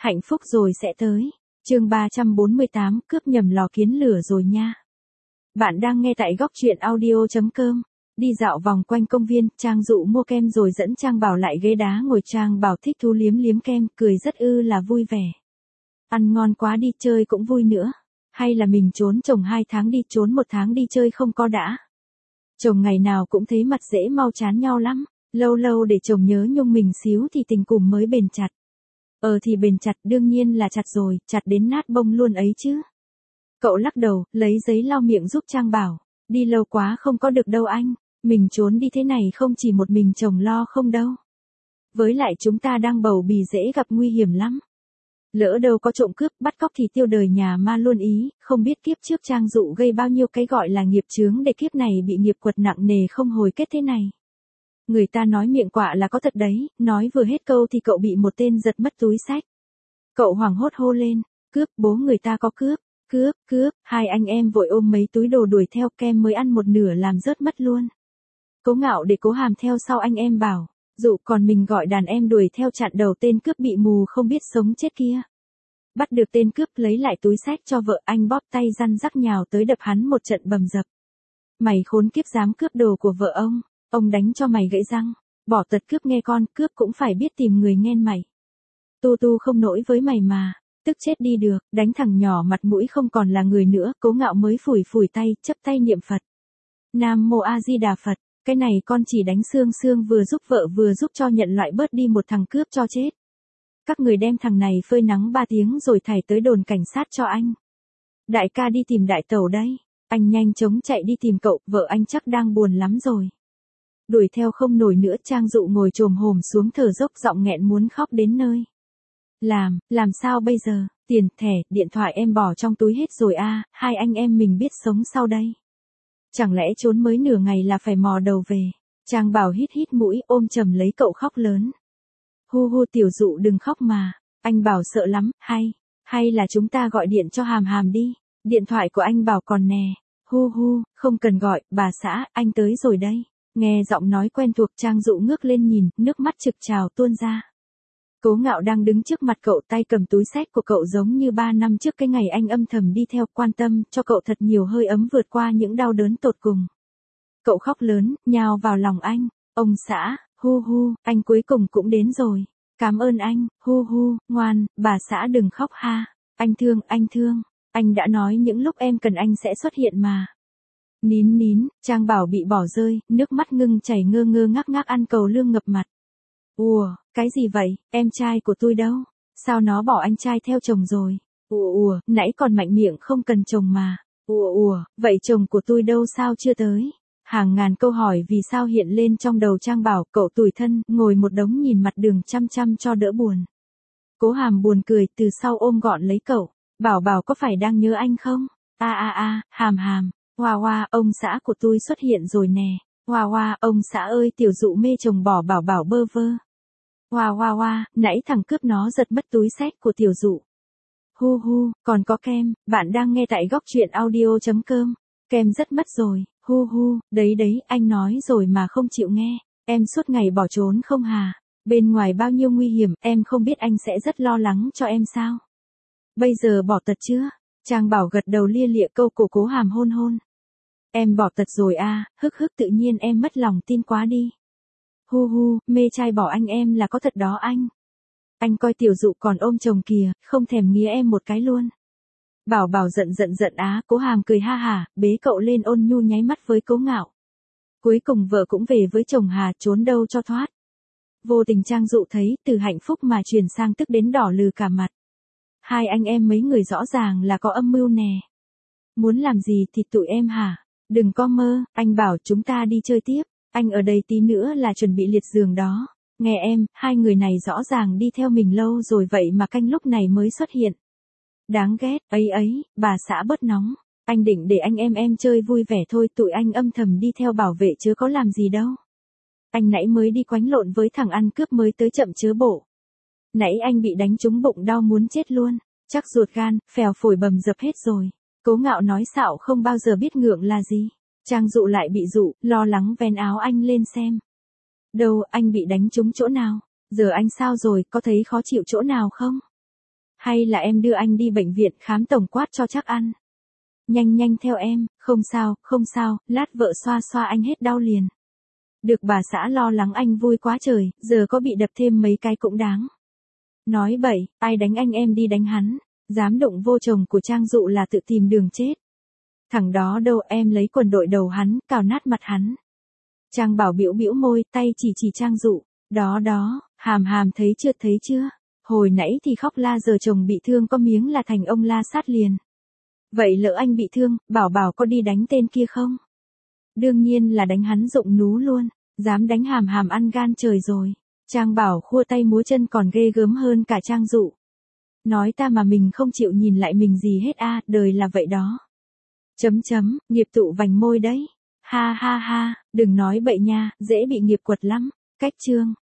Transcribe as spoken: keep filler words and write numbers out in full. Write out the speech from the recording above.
Hạnh phúc rồi sẽ tới. Chương ba trăm bốn mươi tám, cướp nhầm lò kiến lửa rồi nha. Bạn đang nghe tại góc truyện audio chấm com. Đi dạo vòng quanh công viên, Trang Dụ mua kem rồi dẫn Trang Bảo lại ghế đá ngồi. Trang Bảo thích thú liếm liếm kem, cười rất ư là vui vẻ. Ăn ngon quá đi, chơi cũng vui nữa. Hay là mình trốn chồng hai tháng đi, trốn một tháng đi chơi không có đã. Chồng ngày nào cũng thấy mặt dễ mau chán nhau lắm. Lâu lâu để chồng nhớ nhung mình xíu thì tình cùm mới bền chặt. Ờ thì bền chặt, đương nhiên là chặt rồi, chặt đến nát bông luôn ấy chứ. Cậu lắc đầu, lấy giấy lau miệng giúp Trang Bảo. Đi lâu quá không có được đâu anh. Mình trốn đi thế này không chỉ một mình chồng lo không đâu. Với lại chúng ta đang bầu bì dễ gặp nguy hiểm lắm. Lỡ đâu có trộm cướp bắt cóc thì tiêu đời nhà ma luôn ý. Không biết kiếp trước Trang Dụ gây bao nhiêu cái gọi là nghiệp chướng để kiếp này bị nghiệp quật nặng nề không hồi kết thế này. Người ta nói miệng quạ là có thật đấy. Nói vừa hết câu thì cậu bị một tên giật mất túi xách. Cậu hoảng hốt hô lên. Cướp, bố người ta có cướp. Cướp, cướp. Hai anh em vội ôm mấy túi đồ đuổi theo, kem mới ăn một nửa làm rớt mất luôn. Cố Ngạo để Cố Hàm theo sau anh em Bảo. Dụ còn mình gọi đàn em đuổi theo chặn đầu tên cướp bị mù không biết sống chết kia. Bắt được tên cướp lấy lại túi xách cho vợ, anh bóp tay răn rắc nhào tới đập hắn một trận bầm dập. Mày khốn kiếp dám cướp đồ của vợ ông, ông đánh cho mày gãy răng. Bỏ tật cướp nghe con, cướp cũng phải biết tìm người nghen mày. Tu tu không nổi với mày mà, tức chết đi được, đánh thằng nhỏ mặt mũi không còn là người nữa. Cố Ngạo mới phủi phủi tay, chấp tay niệm Phật. Nam Mô A Di Đà Phật. Cái này con chỉ đánh xương xương, vừa giúp vợ vừa giúp cho nhận loại bớt đi một thằng cướp cho chết. Các người đem thằng này phơi nắng ba tiếng rồi thải tới đồn cảnh sát cho anh. Đại ca đi tìm đại tẩu đây. Anh nhanh chóng chạy đi tìm cậu, vợ anh chắc đang buồn lắm rồi. Đuổi theo không nổi nữa, Trang Dụ ngồi chồm hổm xuống thở dốc, giọng nghẹn muốn khóc đến nơi. Làm, làm sao bây giờ, tiền, thẻ, điện thoại em bỏ trong túi hết rồi a, hai anh em mình biết sống sau đây. Chẳng lẽ trốn mới nửa ngày là phải mò đầu về. Trang Bảo hít hít mũi, ôm chầm lấy cậu khóc lớn. Hu hu Tiểu Dụ đừng khóc mà. Anh Bảo sợ lắm, hay, hay là chúng ta gọi điện cho Hàm Hàm đi. Điện thoại của anh Bảo còn nè. Hu hu, không cần gọi, bà xã, anh tới rồi đây. Nghe giọng nói quen thuộc, Trang Dụ ngước lên nhìn, nước mắt trực trào tuôn ra. Cố Ngạo đang đứng trước mặt cậu, tay cầm túi xách của cậu giống như ba năm trước cái ngày anh âm thầm đi theo, quan tâm cho cậu thật nhiều, hơi ấm vượt qua những đau đớn tột cùng. Cậu khóc lớn, nhào vào lòng anh. Ông xã, hu hu, anh cuối cùng cũng đến rồi. Cảm ơn anh, hu hu, ngoan, bà xã đừng khóc ha. Anh thương, anh thương. Anh đã nói những lúc em cần anh sẽ xuất hiện mà. Nín nín, Trang Bảo bị bỏ rơi, nước mắt ngưng chảy, ngơ ngơ ngác ngác ăn cầu lương ngập mặt. Ủa, cái gì vậy, em trai của tôi đâu? Sao nó bỏ anh trai theo chồng rồi? Ủa ủa, nãy còn mạnh miệng không cần chồng mà. Ủa ủa, vậy chồng của tôi đâu, sao chưa tới? Hàng ngàn câu hỏi vì sao hiện lên trong đầu Trang Bảo, cậu tủi thân, ngồi một đống nhìn mặt đường chăm chăm cho đỡ buồn. Cố Hàm buồn cười, từ sau ôm gọn lấy cậu. Bảo Bảo có phải đang nhớ anh không? A a a, Hàm Hàm, Hoa Hoa, ông xã của tôi xuất hiện rồi nè. Hoa Hoa, ông xã ơi, Tiểu Dụ mê chồng bỏ Bảo Bảo bơ vơ. Hoa Hoa Hoa, nãy thằng cướp nó giật mất túi xách của Tiểu Dụ. Hu hu, còn có kem, bạn đang nghe tại góc truyện audio chấm com. Kem rất mất rồi, hu hu, đấy đấy, anh nói rồi mà không chịu nghe. Em suốt ngày bỏ trốn không hà? Bên ngoài bao nhiêu nguy hiểm, em không biết anh sẽ rất lo lắng cho em sao? Bây giờ bỏ tật chưa? Trang Bảo gật đầu lia lịa câu cổ Cố Hàm hôn hôn. Em bỏ tật rồi à, hức hức, tự nhiên em mất lòng tin quá đi. Hu hu, mê trai bỏ anh em là có thật đó anh. Anh coi Tiểu Dụ còn ôm chồng kìa, không thèm nghía em một cái luôn. Bảo Bảo giận giận giận á, Cố Hàm cười ha hả, bế cậu lên ôn nhu nháy mắt với Cố Ngạo. Cuối cùng vợ cũng về với chồng hà, trốn đâu cho thoát. Vô tình Trang Dụ thấy, từ hạnh phúc mà chuyển sang tức đến đỏ lừ cả mặt. Hai anh em mấy người rõ ràng là có âm mưu nè. Muốn làm gì thì tụi em hả? Đừng có mơ, anh bảo chúng ta đi chơi tiếp. Anh ở đây tí nữa là chuẩn bị liệt giường đó. Nghe em, hai người này rõ ràng đi theo mình lâu rồi vậy mà canh lúc này mới xuất hiện. Đáng ghét, ấy ấy, bà xã bớt nóng. Anh định để anh em em chơi vui vẻ thôi, tụi anh âm thầm đi theo bảo vệ chứ có làm gì đâu. Anh nãy mới đi quánh lộn với thằng ăn cướp mới tới chậm chớ bộ. Nãy anh bị đánh trúng bụng đau muốn chết luôn. Chắc ruột gan, phèo phổi bầm dập hết rồi. Cố Ngạo nói xạo không bao giờ biết ngượng là gì. Trang Dụ lại bị dụ, lo lắng vén áo anh lên xem. Đâu, anh bị đánh trúng chỗ nào? Giờ anh sao rồi, có thấy khó chịu chỗ nào không? Hay là em đưa anh đi bệnh viện khám tổng quát cho chắc ăn. Nhanh nhanh theo em, không sao, không sao, lát vợ xoa xoa anh hết đau liền. Được bà xã lo lắng anh vui quá trời, giờ có bị đập thêm mấy cái cũng đáng. Nói bậy, ai đánh anh em đi đánh hắn, dám đụng vô chồng của Trang Dụ là tự tìm đường chết. Thằng đó đâu, em lấy quần đội đầu hắn, cào nát mặt hắn. Trang Bảo bĩu bĩu môi, tay chỉ chỉ Trang Dụ, đó đó, hàm hàm thấy chưa thấy chưa, hồi nãy thì khóc la giờ chồng bị thương có miếng là thành ông la sát liền. Vậy lỡ anh bị thương, Bảo Bảo có đi đánh tên kia không? Đương nhiên là đánh hắn rụng nú luôn, dám đánh hàm hàm ăn gan trời rồi. Trang Bảo khua tay múa chân còn ghê gớm hơn cả Trang Dụ. Nói ta mà mình không chịu nhìn lại mình gì hết a, à, đời là vậy đó. Chấm chấm, nghiệp tụ vành môi đấy. Ha ha ha, đừng nói bậy nha, dễ bị nghiệp quật lắm. Cách chương.